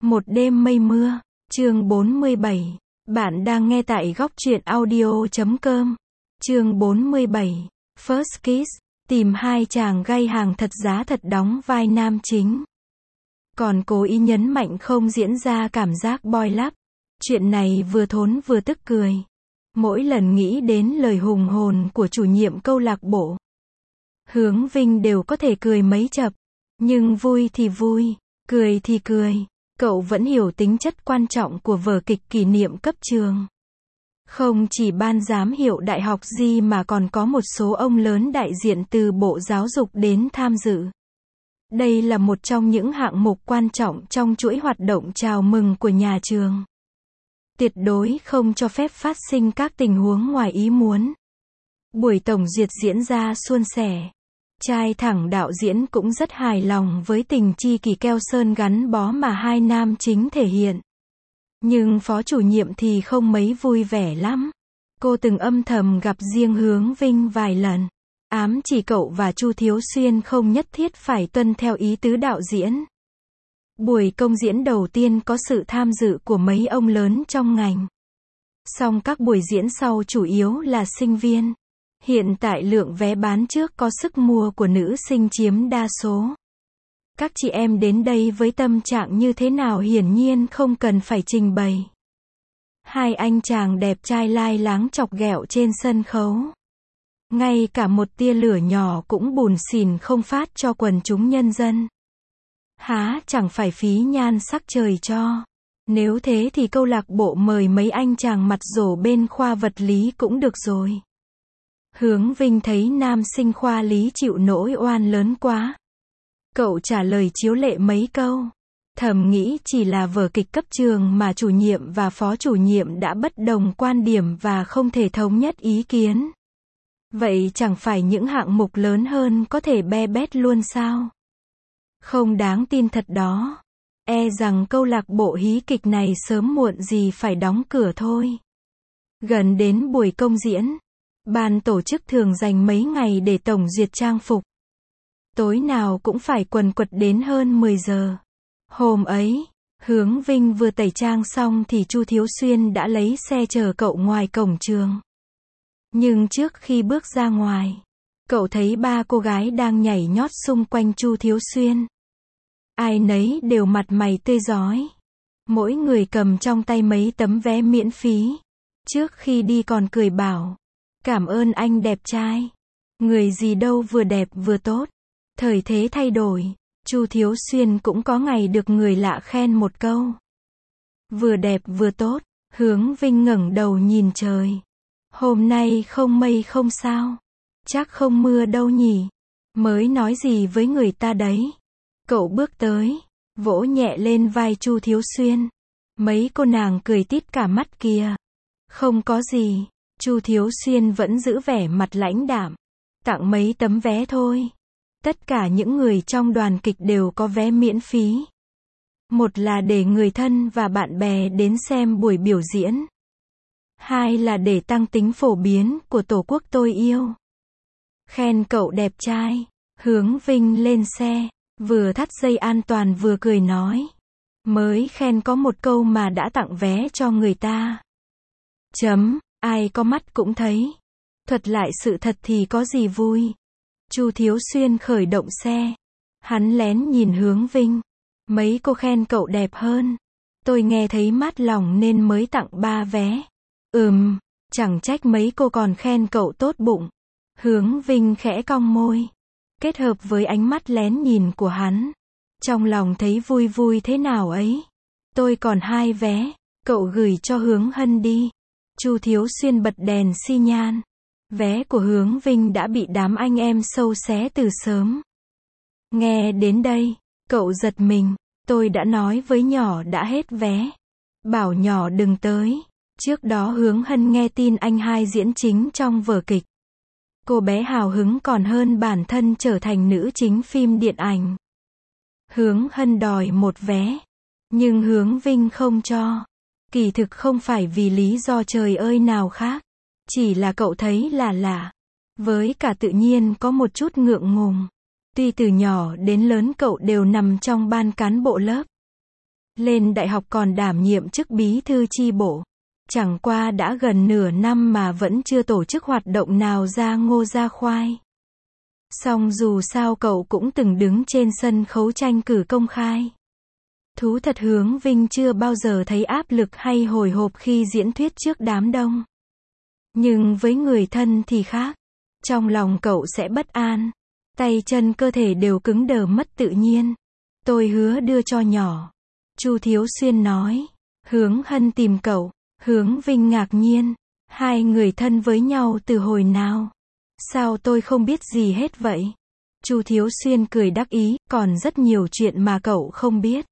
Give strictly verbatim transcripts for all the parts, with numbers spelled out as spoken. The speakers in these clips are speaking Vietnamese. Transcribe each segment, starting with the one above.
Một đêm mây mưa, chương bốn mươi bảy. Bạn đang nghe tại góc truyện audio chấm com. Chương bốn mươi bảy. First Kiss, tìm hai chàng gay hàng thật giá thật đóng vai nam chính. Còn cố ý nhấn mạnh không diễn ra cảm giác boy love. Chuyện này vừa thốn vừa tức cười. Mỗi lần nghĩ đến lời hùng hồn của chủ nhiệm câu lạc bộ Hướng Vinh đều có thể cười mấy chập. Nhưng vui thì vui, cười thì cười. Cậu vẫn hiểu tính chất quan trọng của vở kịch kỷ niệm cấp trường. Không chỉ ban giám hiệu đại học gì mà còn có một số ông lớn đại diện từ Bộ Giáo dục đến tham dự. Đây là một trong những hạng mục quan trọng trong chuỗi hoạt động chào mừng của nhà trường. Tuyệt đối không cho phép phát sinh các tình huống ngoài ý muốn. Buổi tổng duyệt diễn ra suôn sẻ. Trai thẳng đạo diễn cũng rất hài lòng với tình chi kỷ keo sơn gắn bó mà hai nam chính thể hiện. Nhưng phó chủ nhiệm thì không mấy vui vẻ lắm. Cô từng âm thầm gặp riêng Hướng Vinh vài lần. Ám chỉ cậu và Chu Thiếu Xuyên không nhất thiết phải tuân theo ý tứ đạo diễn. Buổi công diễn đầu tiên có sự tham dự của mấy ông lớn trong ngành. Song các buổi diễn sau chủ yếu là sinh viên. Hiện tại lượng vé bán trước có sức mua của nữ sinh chiếm đa số. Các chị em đến đây với tâm trạng như thế nào hiển nhiên không cần phải trình bày. Hai anh chàng đẹp trai lai láng chọc ghẹo trên sân khấu. Ngay cả một tia lửa nhỏ cũng bùn xỉn không phát cho quần chúng nhân dân. Há chẳng phải phí nhan sắc trời cho. Nếu thế thì câu lạc bộ mời mấy anh chàng mặt rổ bên khoa vật lý cũng được rồi. Hướng Vinh thấy nam sinh khoa lý chịu nỗi oan lớn quá. Cậu trả lời chiếu lệ mấy câu. Thầm nghĩ chỉ là vở kịch cấp trường mà chủ nhiệm và phó chủ nhiệm đã bất đồng quan điểm và không thể thống nhất ý kiến. Vậy chẳng phải những hạng mục lớn hơn có thể be bét luôn sao? Không đáng tin thật đó. E rằng câu lạc bộ hí kịch này sớm muộn gì phải đóng cửa thôi. Gần đến buổi công diễn, ban tổ chức thường dành mấy ngày để tổng duyệt trang phục. Tối nào cũng phải quần quật đến hơn mười giờ. Hôm ấy, Hướng Vinh vừa tẩy trang xong thì Chu Thiếu Xuyên đã lấy xe chờ cậu ngoài cổng trường. Nhưng trước khi bước ra ngoài, cậu thấy ba cô gái đang nhảy nhót xung quanh Chu Thiếu Xuyên. Ai nấy đều mặt mày tươi rói. Mỗi người cầm trong tay mấy tấm vé miễn phí. Trước khi đi còn cười bảo, cảm ơn anh đẹp trai. Người gì đâu vừa đẹp vừa tốt. Thời thế thay đổi, Chu Thiếu Xuyên cũng có ngày được người lạ khen một câu. Vừa đẹp vừa tốt, Hướng Vinh ngẩng đầu nhìn trời. Hôm nay không mây không sao. Chắc không mưa đâu nhỉ. Mới nói gì với người ta đấy. Cậu bước tới, vỗ nhẹ lên vai Chu Thiếu Xuyên. Mấy cô nàng cười tít cả mắt kìa. Không có gì. Chu Thiếu Xuyên vẫn giữ vẻ mặt lãnh đạm. Tặng mấy tấm vé thôi. Tất cả những người trong đoàn kịch đều có vé miễn phí. Một là để người thân và bạn bè đến xem buổi biểu diễn. Hai là để tăng tính phổ biến của Tổ quốc tôi yêu. Khen cậu đẹp trai. Hướng Vinh lên xe, vừa thắt dây an toàn vừa cười nói. Mới khen có một câu mà đã tặng vé cho người ta. Chấm, ai có mắt cũng thấy. Thuật lại sự thật thì có gì vui. Chu Thiếu Xuyên khởi động xe. Hắn lén nhìn Hướng Vinh. Mấy cô khen cậu đẹp hơn. Tôi nghe thấy mát lòng nên mới tặng ba vé. Ừm, chẳng trách mấy cô còn khen cậu tốt bụng. Hướng Vinh khẽ cong môi. Kết hợp với ánh mắt lén nhìn của hắn. Trong lòng thấy vui vui thế nào ấy. Tôi còn hai vé. Cậu gửi cho Hướng Hân đi. Chu Thiếu Xuyên bật đèn xi nhan. Vé của Hướng Vinh đã bị đám anh em sâu xé từ sớm. Nghe đến đây, cậu giật mình. Tôi đã nói với nhỏ đã hết vé. Bảo nhỏ đừng tới. Trước đó Hướng Hân nghe tin anh hai diễn chính trong vở kịch. Cô bé hào hứng còn hơn bản thân trở thành nữ chính phim điện ảnh. Hướng Hân đòi một vé. Nhưng Hướng Vinh không cho. Kỳ thực không phải vì lý do trời ơi nào khác. Chỉ là cậu thấy là lạ. Với cả tự nhiên có một chút ngượng ngùng. Tuy từ nhỏ đến lớn cậu đều nằm trong ban cán bộ lớp. Lên đại học còn đảm nhiệm chức bí thư chi bộ. Chẳng qua đã gần nửa năm mà vẫn chưa tổ chức hoạt động nào ra ngô ra khoai. Song dù sao cậu cũng từng đứng trên sân khấu tranh cử công khai. Thú thật Hướng Vinh chưa bao giờ thấy áp lực hay hồi hộp khi diễn thuyết trước đám đông. Nhưng với người thân thì khác. Trong lòng cậu sẽ bất an. Tay chân cơ thể đều cứng đờ mất tự nhiên. Tôi hứa đưa cho nhỏ. Chu Thiếu Xuyên nói. Hướng Hân tìm cậu. Hướng Vinh ngạc nhiên. Hai người thân với nhau từ hồi nào? Sao tôi không biết gì hết vậy? Chu Thiếu Xuyên cười đắc ý, còn rất nhiều chuyện mà cậu không biết.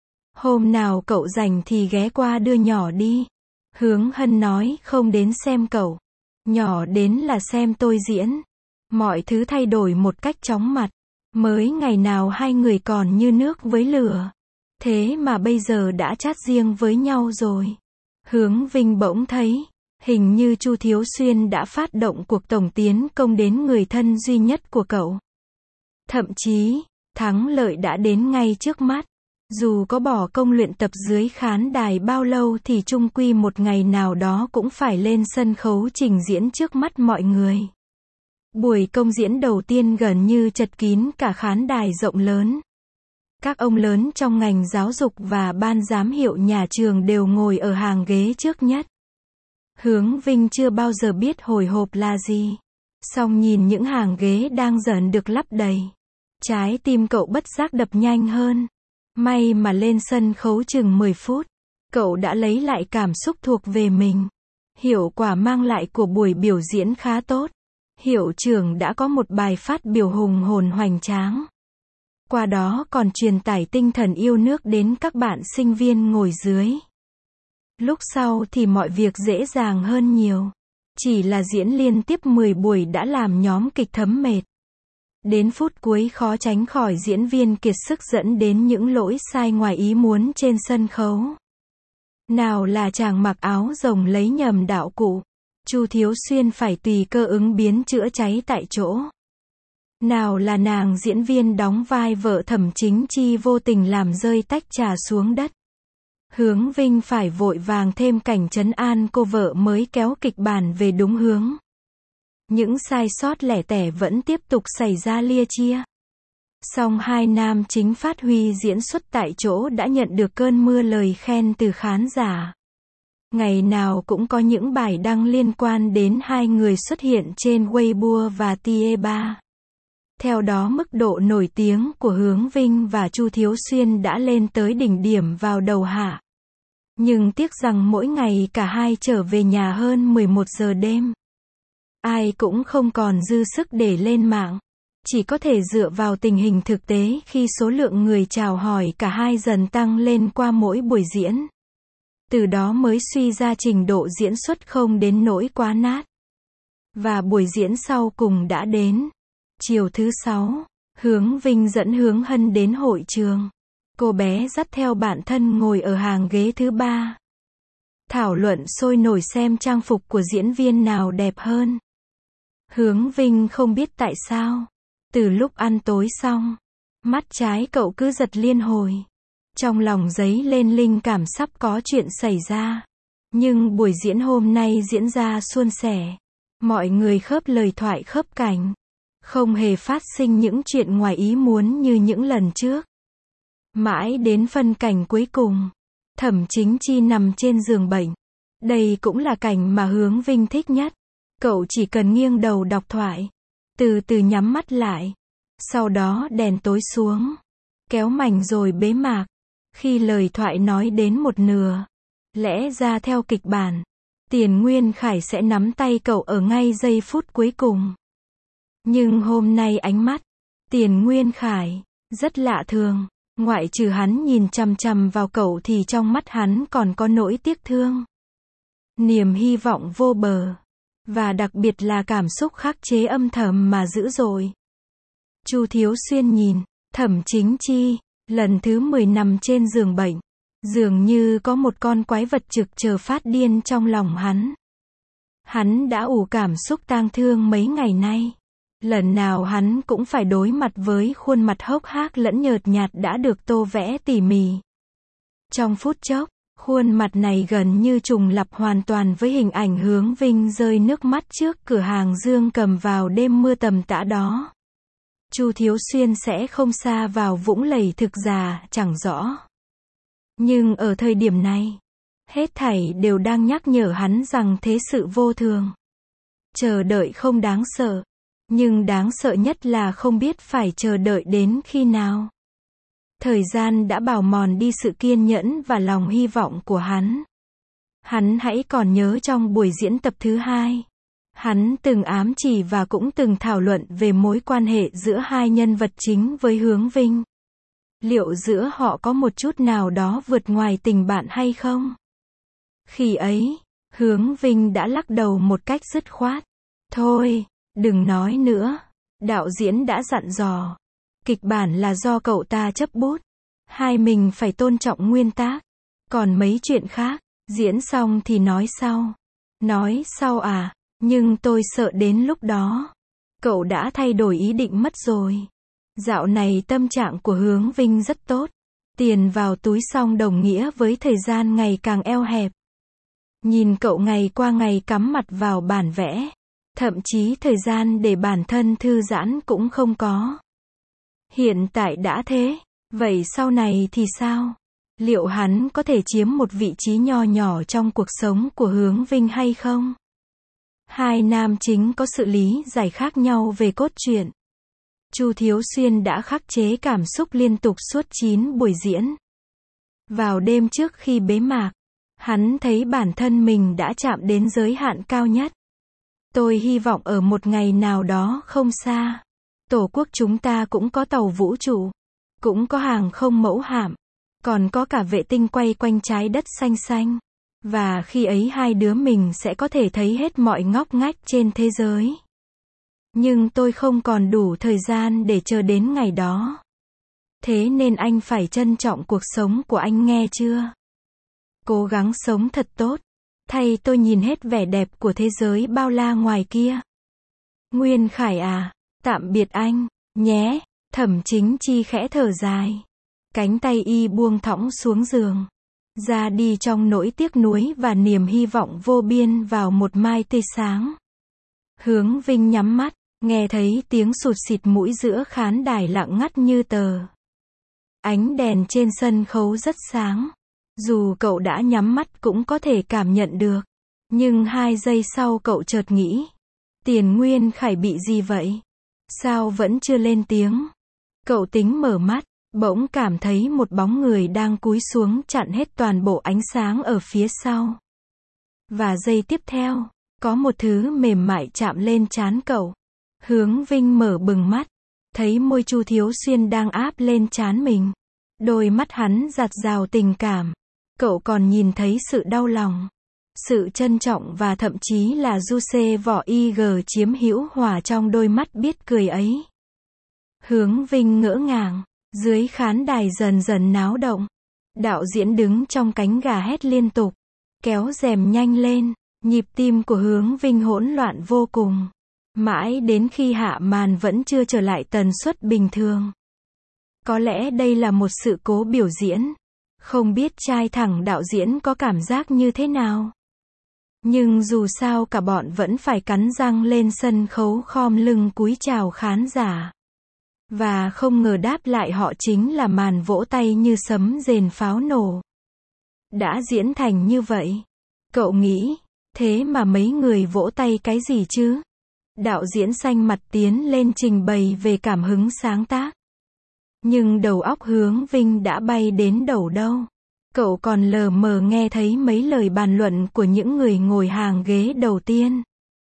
Hôm nào cậu rảnh thì ghé qua đưa nhỏ đi. Hướng Hân nói không đến xem cậu. Nhỏ đến là xem tôi diễn. Mọi thứ thay đổi một cách chóng mặt. Mới ngày nào hai người còn như nước với lửa. Thế mà bây giờ đã chat riêng với nhau rồi. Hướng Vinh bỗng thấy, hình như Chu Thiếu Xuyên đã phát động cuộc tổng tiến công đến người thân duy nhất của cậu. Thậm chí, thắng lợi đã đến ngay trước mắt. Dù có bỏ công luyện tập dưới khán đài bao lâu thì chung quy một ngày nào đó cũng phải lên sân khấu trình diễn trước mắt mọi người. Buổi công diễn đầu tiên gần như chật kín cả khán đài rộng lớn. Các ông lớn trong ngành giáo dục và ban giám hiệu nhà trường đều ngồi ở hàng ghế trước nhất. Hướng Vinh chưa bao giờ biết hồi hộp là gì. Song nhìn những hàng ghế đang dần được lắp đầy. Trái tim cậu bất giác đập nhanh hơn. May mà lên sân khấu chừng mười phút. Cậu đã lấy lại cảm xúc thuộc về mình. Hiệu quả mang lại của buổi biểu diễn khá tốt. Hiệu trưởng đã có một bài phát biểu hùng hồn hoành tráng. Qua đó còn truyền tải tinh thần yêu nước đến các bạn sinh viên ngồi dưới. Lúc sau thì mọi việc dễ dàng hơn nhiều. Chỉ là diễn liên tiếp mười buổi đã làm nhóm kịch thấm mệt. Đến phút cuối khó tránh khỏi diễn viên kiệt sức dẫn đến những lỗi sai ngoài ý muốn trên sân khấu. Nào là chàng mặc áo rồng lấy nhầm đạo cụ. Chu Thiếu Xuyên phải tùy cơ ứng biến chữa cháy tại chỗ. Nào là nàng diễn viên đóng vai vợ Thẩm Chính Chi vô tình làm rơi tách trà xuống đất. Hướng Vinh phải vội vàng thêm cảnh trấn an cô vợ mới kéo kịch bản về đúng hướng. Những sai sót lẻ tẻ vẫn tiếp tục xảy ra lia chia. Song hai nam chính phát huy diễn xuất tại chỗ đã nhận được cơn mưa lời khen từ khán giả. Ngày nào cũng có những bài đăng liên quan đến hai người xuất hiện trên Weibo và Tie ba. Theo đó mức độ nổi tiếng của Hướng Vinh và Chu Thiếu Xuyên đã lên tới đỉnh điểm vào đầu hạ. Nhưng tiếc rằng mỗi ngày cả hai trở về nhà hơn mười một giờ đêm. Ai cũng không còn dư sức để lên mạng. Chỉ có thể dựa vào tình hình thực tế khi số lượng người chào hỏi cả hai dần tăng lên qua mỗi buổi diễn. Từ đó mới suy ra trình độ diễn xuất không đến nỗi quá nát. Và buổi diễn sau cùng đã đến. Chiều thứ sáu, Hướng Vinh dẫn Hướng Hân đến hội trường. Cô bé dắt theo bạn thân ngồi ở hàng ghế thứ ba. Thảo luận sôi nổi xem trang phục của diễn viên nào đẹp hơn. Hướng Vinh không biết tại sao. Từ lúc ăn tối xong, mắt trái cậu cứ giật liên hồi. Trong lòng dấy lên linh cảm sắp có chuyện xảy ra. Nhưng buổi diễn hôm nay diễn ra suôn sẻ. Mọi người khớp lời thoại khớp cảnh. Không hề phát sinh những chuyện ngoài ý muốn như những lần trước. Mãi đến phân cảnh cuối cùng, Thẩm Chính Chi nằm trên giường bệnh. Đây cũng là cảnh mà Hướng Vinh thích nhất. Cậu chỉ cần nghiêng đầu đọc thoại, từ từ nhắm mắt lại. Sau đó đèn tối xuống, kéo mảnh rồi bế mạc. Khi lời thoại nói đến một nửa, lẽ ra theo kịch bản, Tiền Nguyên Khải sẽ nắm tay cậu ở ngay giây phút cuối cùng. Nhưng hôm nay ánh mắt Tiền Nguyên Khải rất lạ thường. Ngoại trừ hắn nhìn chằm chằm vào cậu thì trong mắt hắn còn có nỗi tiếc thương, niềm hy vọng vô bờ, và đặc biệt là cảm xúc khắc chế âm thầm mà dữ dội. Chu Thiếu Xuyên nhìn Thẩm Chính Chi, lần thứ mười nằm trên giường bệnh. Dường như có một con quái vật trực chờ phát điên trong lòng hắn. Hắn đã ủ cảm xúc tang thương mấy ngày nay. Lần nào hắn cũng phải đối mặt với khuôn mặt hốc hác lẫn nhợt nhạt đã được tô vẽ tỉ mỉ. Trong phút chốc, khuôn mặt này gần như trùng lặp hoàn toàn với hình ảnh Hướng Vinh rơi nước mắt trước cửa hàng Dương Cầm vào đêm mưa tầm tã đó. Chu Thiếu Xuyên sẽ không xa vào vũng lầy thực già, chẳng rõ. Nhưng ở thời điểm này, hết thảy đều đang nhắc nhở hắn rằng thế sự vô thường. Chờ đợi không đáng sợ, nhưng đáng sợ nhất là không biết phải chờ đợi đến khi nào. Thời gian đã bào mòn đi sự kiên nhẫn và lòng hy vọng của hắn. Hắn hãy còn nhớ trong buổi diễn tập thứ hai, hắn từng ám chỉ và cũng từng thảo luận về mối quan hệ giữa hai nhân vật chính với Hướng Vinh. Liệu giữa họ có một chút nào đó vượt ngoài tình bạn hay không? Khi ấy, Hướng Vinh đã lắc đầu một cách dứt khoát. Thôi, đừng nói nữa. Đạo diễn đã dặn dò. Kịch bản là do cậu ta chấp bút. Hai mình phải tôn trọng nguyên tắc. Còn mấy chuyện khác, diễn xong thì nói sau. Nói sau à, nhưng tôi sợ đến lúc đó. Cậu đã thay đổi ý định mất rồi. Dạo này tâm trạng của Hướng Vinh rất tốt. Tiền vào túi xong đồng nghĩa với thời gian ngày càng eo hẹp. Nhìn cậu ngày qua ngày cắm mặt vào bản vẽ. Thậm chí thời gian để bản thân thư giãn cũng không có. Hiện tại đã thế, vậy sau này thì sao? Liệu hắn có thể chiếm một vị trí nho nhỏ trong cuộc sống của Hướng Vinh hay không? Hai nam chính có sự lý giải khác nhau về cốt truyện. Chu Thiếu Xuyên đã khắc chế cảm xúc liên tục suốt chín buổi diễn. Vào đêm trước khi bế mạc, hắn thấy bản thân mình đã chạm đến giới hạn cao nhất. Tôi hy vọng ở một ngày nào đó không xa, Tổ quốc chúng ta cũng có tàu vũ trụ, cũng có hàng không mẫu hạm, còn có cả vệ tinh quay quanh trái đất xanh xanh. Và khi ấy hai đứa mình sẽ có thể thấy hết mọi ngóc ngách trên thế giới. Nhưng tôi không còn đủ thời gian để chờ đến ngày đó. Thế nên anh phải trân trọng cuộc sống của anh, nghe chưa? Cố gắng sống thật tốt. Thay tôi nhìn hết vẻ đẹp của thế giới bao la ngoài kia. Nguyên Khải à, tạm biệt anh, nhé. Thẩm Chính Chi khẽ thở dài. Cánh tay y buông thõng xuống giường. Ra đi trong nỗi tiếc nuối và niềm hy vọng vô biên vào một mai tươi sáng. Hướng Vinh nhắm mắt, nghe thấy tiếng sụt xịt mũi giữa khán đài lặng ngắt như tờ. Ánh đèn trên sân khấu rất sáng. Dù cậu đã nhắm mắt cũng có thể cảm nhận được. Nhưng hai giây sau cậu chợt nghĩ. Tiền Nguyên Khải bị gì vậy? Sao vẫn chưa lên tiếng? Cậu tính mở mắt, bỗng cảm thấy một bóng người đang cúi xuống chặn hết toàn bộ ánh sáng ở phía sau. Và giây tiếp theo, có một thứ mềm mại chạm lên trán cậu. Hướng Vinh mở bừng mắt, thấy môi Chu Thiếu Xuyên đang áp lên trán mình. Đôi mắt hắn dạt dào tình cảm. Cậu còn nhìn thấy sự đau lòng, sự trân trọng và thậm chí là du xê vỏ y gờ chiếm hữu hòa trong đôi mắt biết cười ấy. Hướng Vinh ngỡ ngàng, dưới khán đài dần dần náo động. Đạo diễn đứng trong cánh gà hét liên tục, kéo rèm nhanh lên, nhịp tim của Hướng Vinh hỗn loạn vô cùng. Mãi đến khi hạ màn vẫn chưa trở lại tần suất bình thường. Có lẽ đây là một sự cố biểu diễn. Không biết trai thẳng đạo diễn có cảm giác như thế nào. Nhưng dù sao cả bọn vẫn phải cắn răng lên sân khấu khom lưng cúi chào khán giả. Và không ngờ đáp lại họ chính là màn vỗ tay như sấm rền pháo nổ. Đã diễn thành như vậy. Cậu nghĩ, thế mà mấy người vỗ tay cái gì chứ? Đạo diễn xanh mặt tiến lên trình bày về cảm hứng sáng tác. Nhưng đầu óc Hướng Vinh đã bay đến đâu đâu. Cậu còn lờ mờ nghe thấy mấy lời bàn luận của những người ngồi hàng ghế đầu tiên.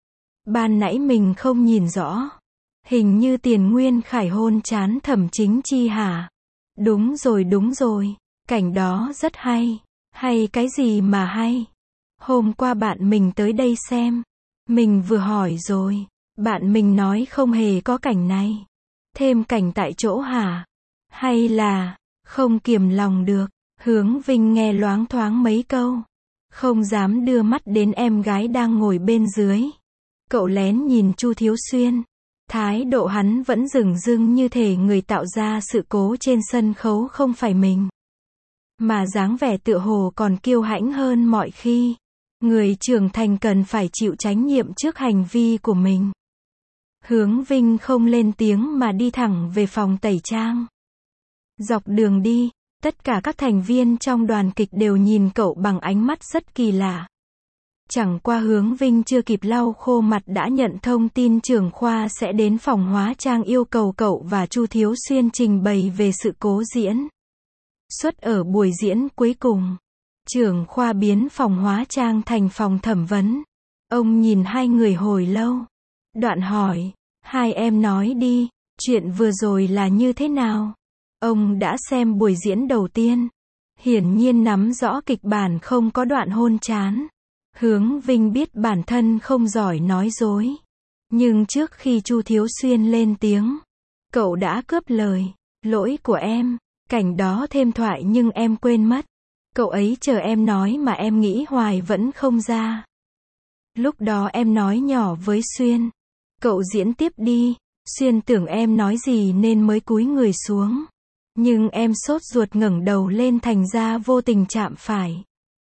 Ban nãy mình không nhìn rõ. Hình như Tiền Nguyên Khải hôn trán Thẩm Chính Chi hả? Đúng rồi đúng rồi. Cảnh đó rất hay. Hay cái gì mà hay? Hôm qua bạn mình tới đây xem. Mình vừa hỏi rồi. Bạn mình nói không hề có cảnh này. Thêm cảnh tại chỗ hả? Hay là, không kiềm lòng được. Hướng Vinh nghe loáng thoáng mấy câu. Không dám đưa mắt đến em gái đang ngồi bên dưới. Cậu lén nhìn Chu Thiếu Xuyên. Thái độ hắn vẫn dửng dưng như thể người tạo ra sự cố trên sân khấu không phải mình. mà dáng vẻ tựa hồ còn kiêu hãnh hơn mọi khi. Người trưởng thành cần phải chịu trách nhiệm trước hành vi của mình. Hướng Vinh không lên tiếng mà đi thẳng về phòng tẩy trang. Dọc đường đi, tất cả các thành viên trong đoàn kịch đều nhìn cậu bằng ánh mắt rất kỳ lạ. Chẳng qua Hướng Vinh chưa kịp lau khô mặt đã nhận thông tin trưởng khoa sẽ đến phòng hóa trang yêu cầu cậu và Chu Thiếu Xuyên trình bày về sự cố diễn xuất ở buổi diễn cuối cùng. Trưởng khoa biến phòng hóa trang thành phòng thẩm vấn. Ông nhìn hai người hồi lâu. Đoạn hỏi, hai em nói đi, chuyện vừa rồi là như thế nào? Ông đã xem buổi diễn đầu tiên. Hiển nhiên nắm rõ kịch bản không có đoạn hôn chán. Hướng Vinh biết bản thân không giỏi nói dối. Nhưng trước khi Chu Thiếu Xuyên lên tiếng, cậu đã cướp lời. Lỗi của em. Cảnh đó thêm thoại nhưng em quên mất. Cậu ấy chờ em nói mà em nghĩ hoài vẫn không ra. Lúc đó em nói nhỏ với Xuyên. Cậu diễn tiếp đi. Xuyên tưởng em nói gì nên mới cúi người xuống. Nhưng em sốt ruột ngẩng đầu lên thành ra vô tình chạm phải.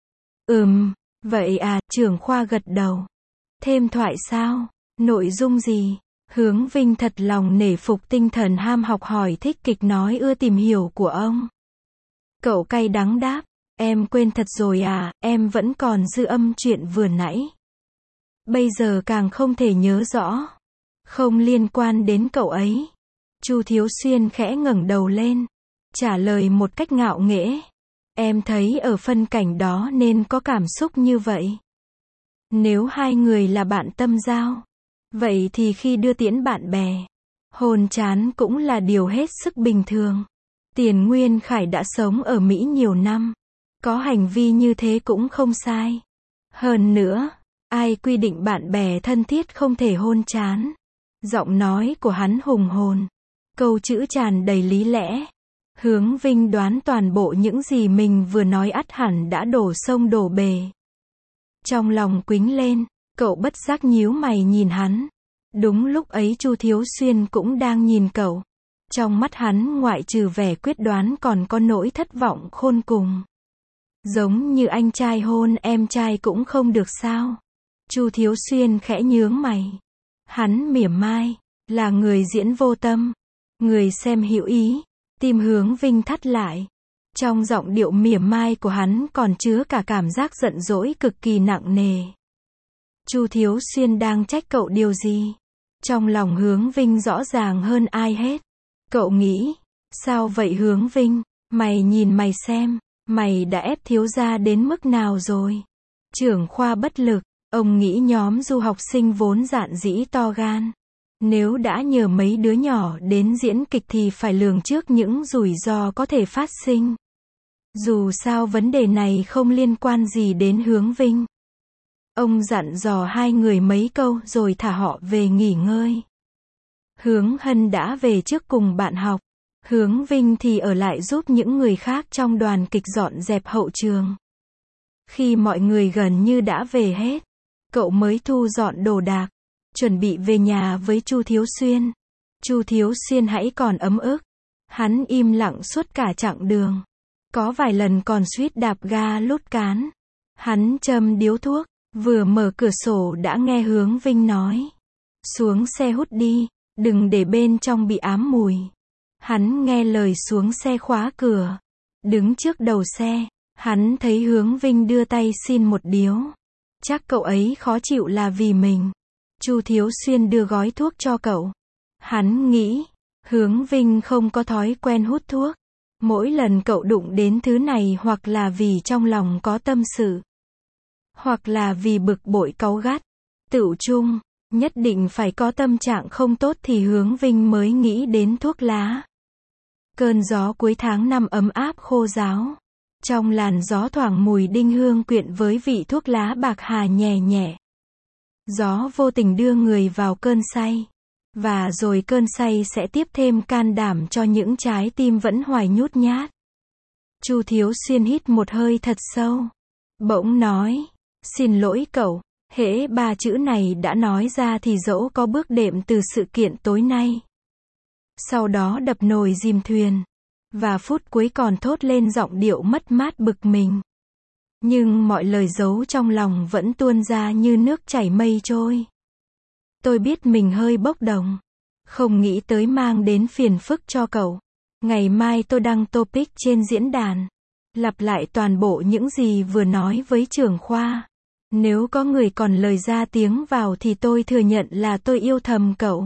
Ừm, vậy à, trưởng khoa gật đầu. Thêm thoại sao? Nội dung gì? Hướng Vinh thật lòng nể phục tinh thần ham học hỏi thích kịch nói ưa tìm hiểu của ông. Cậu cay đắng đáp, em quên thật rồi à, em vẫn còn dư âm chuyện vừa nãy. Bây giờ càng không thể nhớ rõ. Không liên quan đến cậu ấy. Chu Thiếu Xuyên khẽ ngẩng đầu lên, trả lời một cách ngạo nghễ. Em thấy ở phân cảnh đó nên có cảm xúc như vậy. Nếu hai người là bạn tâm giao, vậy thì khi đưa tiễn bạn bè, hôn chán cũng là điều hết sức bình thường. Tiền Nguyên Khải đã sống ở Mỹ nhiều năm. Có hành vi như thế cũng không sai. Hơn nữa, ai quy định bạn bè thân thiết không thể hôn chán? Giọng nói của hắn hùng hồn. Câu chữ tràn đầy lý lẽ. Hướng Vinh đoán toàn bộ những gì mình vừa nói ắt hẳn đã đổ sông đổ bể. Trong lòng quĩnh lên, cậu bất giác nhíu mày nhìn hắn. Đúng lúc ấy Chu Thiếu Xuyên cũng đang nhìn cậu. Trong mắt hắn ngoại trừ vẻ quyết đoán còn có nỗi thất vọng khôn cùng. Giống như anh trai hôn em trai cũng không được sao? Chu Thiếu Xuyên khẽ nhướng mày. Hắn mỉa mai, là người diễn vô tâm, người xem hữu ý. Tim Hướng Vinh thắt lại. Trong giọng điệu mỉa mai của hắn còn chứa cả cảm giác giận dỗi cực kỳ nặng nề. Chu Thiếu Xuyên đang trách cậu điều gì? Trong lòng Hướng Vinh rõ ràng hơn ai hết. Cậu nghĩ, sao vậy Hướng Vinh? Mày nhìn mày xem, mày đã ép thiếu gia đến mức nào rồi? Trưởng khoa bất lực, ông nghĩ nhóm du học sinh vốn dạn dĩ to gan. Nếu đã nhờ mấy đứa nhỏ đến diễn kịch thì phải lường trước những rủi ro có thể phát sinh. Dù sao vấn đề này không liên quan gì đến Hướng Vinh. Ông dặn dò hai người mấy câu rồi thả họ về nghỉ ngơi. Hướng Hân đã về trước cùng bạn học. Hướng Vinh thì ở lại giúp những người khác trong đoàn kịch dọn dẹp hậu trường. Khi mọi người gần như đã về hết, cậu mới thu dọn đồ đạc, chuẩn bị về nhà với Chu Thiếu Xuyên. Chu Thiếu Xuyên hãy còn ấm ức. Hắn im lặng suốt cả chặng đường. Có vài lần còn suýt đạp ga lút cán. Hắn châm điếu thuốc, vừa mở cửa sổ đã nghe Hướng Vinh nói. Xuống xe hút đi, đừng để bên trong bị ám mùi. Hắn nghe lời xuống xe khóa cửa. Đứng trước đầu xe, hắn thấy Hướng Vinh đưa tay xin một điếu. Chắc cậu ấy khó chịu là vì mình. Chu Thiếu Xuyên đưa gói thuốc cho cậu. Hắn nghĩ, Hướng Vinh không có thói quen hút thuốc. Mỗi lần cậu đụng đến thứ này hoặc là vì trong lòng có tâm sự, hoặc là vì bực bội cáu gắt. Tựu chung, nhất định phải có tâm trạng không tốt thì Hướng Vinh mới nghĩ đến thuốc lá. Cơn gió cuối tháng năm ấm áp khô ráo. Trong làn gió thoảng mùi đinh hương quyện với vị thuốc lá bạc hà nhẹ nhẹ. Gió vô tình đưa người vào cơn say. Và rồi cơn say sẽ tiếp thêm can đảm cho những trái tim vẫn hoài nhút nhát. Chu Thiếu Xuyên hít một hơi thật sâu. Bỗng nói, xin lỗi cậu, hễ ba chữ này đã nói ra thì dẫu có bước đệm từ sự kiện tối nay. Sau đó đập nồi dìm thuyền. và phút cuối còn thốt lên giọng điệu mất mát bực mình. Nhưng mọi lời giấu trong lòng vẫn tuôn ra như nước chảy mây trôi. Tôi biết mình hơi bốc đồng. Không nghĩ tới mang đến phiền phức cho cậu. Ngày mai tôi đăng topic trên diễn đàn. Lặp lại toàn bộ những gì vừa nói với trưởng khoa. Nếu có người còn lời ra tiếng vào thì tôi thừa nhận là tôi yêu thầm cậu.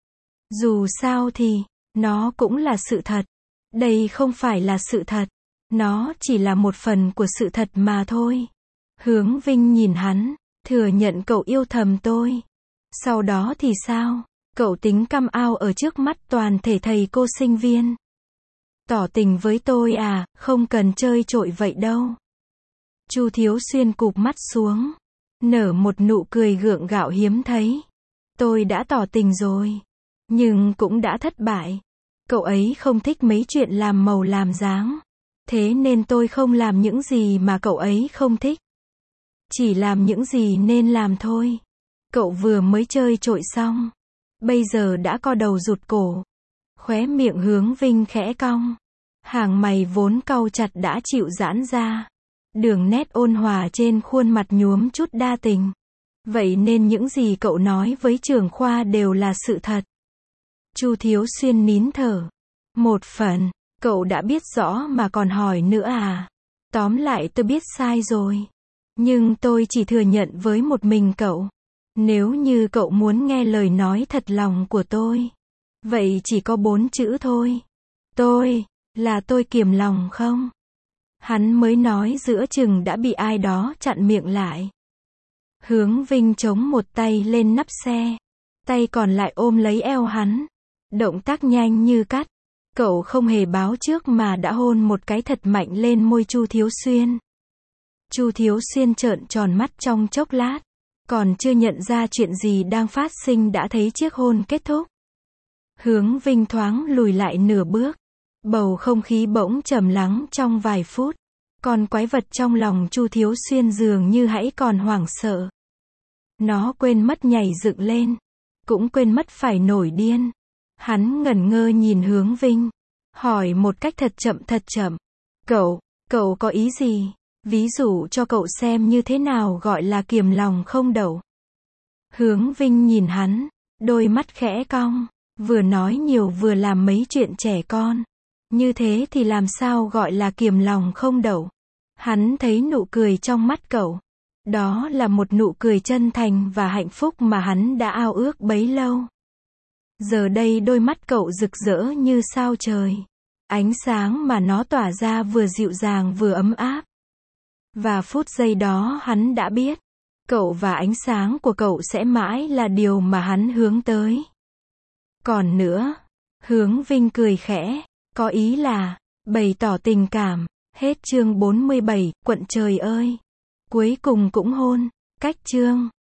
Dù sao thì, nó cũng là sự thật. Đây không phải là sự thật. Nó chỉ là một phần của sự thật mà thôi. Hướng Vinh nhìn hắn, thừa nhận cậu yêu thầm tôi. Sau đó thì sao? Cậu tính căm ao ở trước mắt toàn thể thầy cô sinh viên. Tỏ tình với tôi à, không cần chơi trội vậy đâu. Chu Thiếu Xuyên cụp mắt xuống, nở một nụ cười gượng gạo hiếm thấy. Tôi đã tỏ tình rồi, nhưng cũng đã thất bại. Cậu ấy không thích mấy chuyện làm màu làm dáng. Thế nên tôi không làm những gì mà cậu ấy không thích. Chỉ làm những gì nên làm thôi. Cậu vừa mới chơi trội xong, bây giờ đã co đầu rụt cổ. Khóe miệng Hướng Vinh khẽ cong. Hàng mày vốn cau chặt đã chịu giãn ra. Đường nét ôn hòa trên khuôn mặt nhuốm chút đa tình. Vậy nên những gì cậu nói với trưởng khoa đều là sự thật. Chu Thiếu Xuyên nín thở. Một phần, cậu đã biết rõ mà còn hỏi nữa à? Tóm lại tôi biết sai rồi. Nhưng tôi chỉ thừa nhận với một mình cậu. Nếu như cậu muốn nghe lời nói thật lòng của tôi, vậy chỉ có bốn chữ thôi. Tôi, là tôi kiềm lòng không? Hắn mới nói giữa chừng đã bị ai đó chặn miệng lại. Hướng Vinh chống một tay lên nắp xe, tay còn lại ôm lấy eo hắn. Động tác nhanh như cắt. Cậu không hề báo trước mà đã hôn một cái thật mạnh lên môi Chu Thiếu Xuyên. Chu Thiếu Xuyên trợn tròn mắt trong chốc lát, còn chưa nhận ra chuyện gì đang phát sinh đã thấy chiếc hôn kết thúc. Hướng Vinh thoáng lùi lại nửa bước. Bầu không khí bỗng trầm lắng trong vài phút. Con quái vật trong lòng Chu Thiếu Xuyên dường như hãy còn hoảng sợ. Nó quên mất nhảy dựng lên, cũng quên mất phải nổi điên. Hắn ngẩn ngơ nhìn Hướng Vinh, hỏi một cách thật chậm thật chậm. Cậu, cậu có ý gì? Ví dụ cho cậu xem như thế nào gọi là kiềm lòng không đậu. Hướng Vinh nhìn hắn, đôi mắt khẽ cong, vừa nói nhiều vừa làm mấy chuyện trẻ con. Như thế thì làm sao gọi là kiềm lòng không đậu? Hắn thấy nụ cười trong mắt cậu. Đó là một nụ cười chân thành và hạnh phúc mà hắn đã ao ước bấy lâu. Giờ đây đôi mắt cậu rực rỡ như sao trời. Ánh sáng mà nó tỏa ra vừa dịu dàng vừa ấm áp. Và phút giây đó hắn đã biết, cậu và ánh sáng của cậu sẽ mãi là điều mà hắn hướng tới. Còn nữa, Hướng Vinh cười khẽ, có ý là, bày tỏ tình cảm. Hết chương bốn mươi bảy, quận trời ơi. Cuối cùng cũng hôn, cách chương.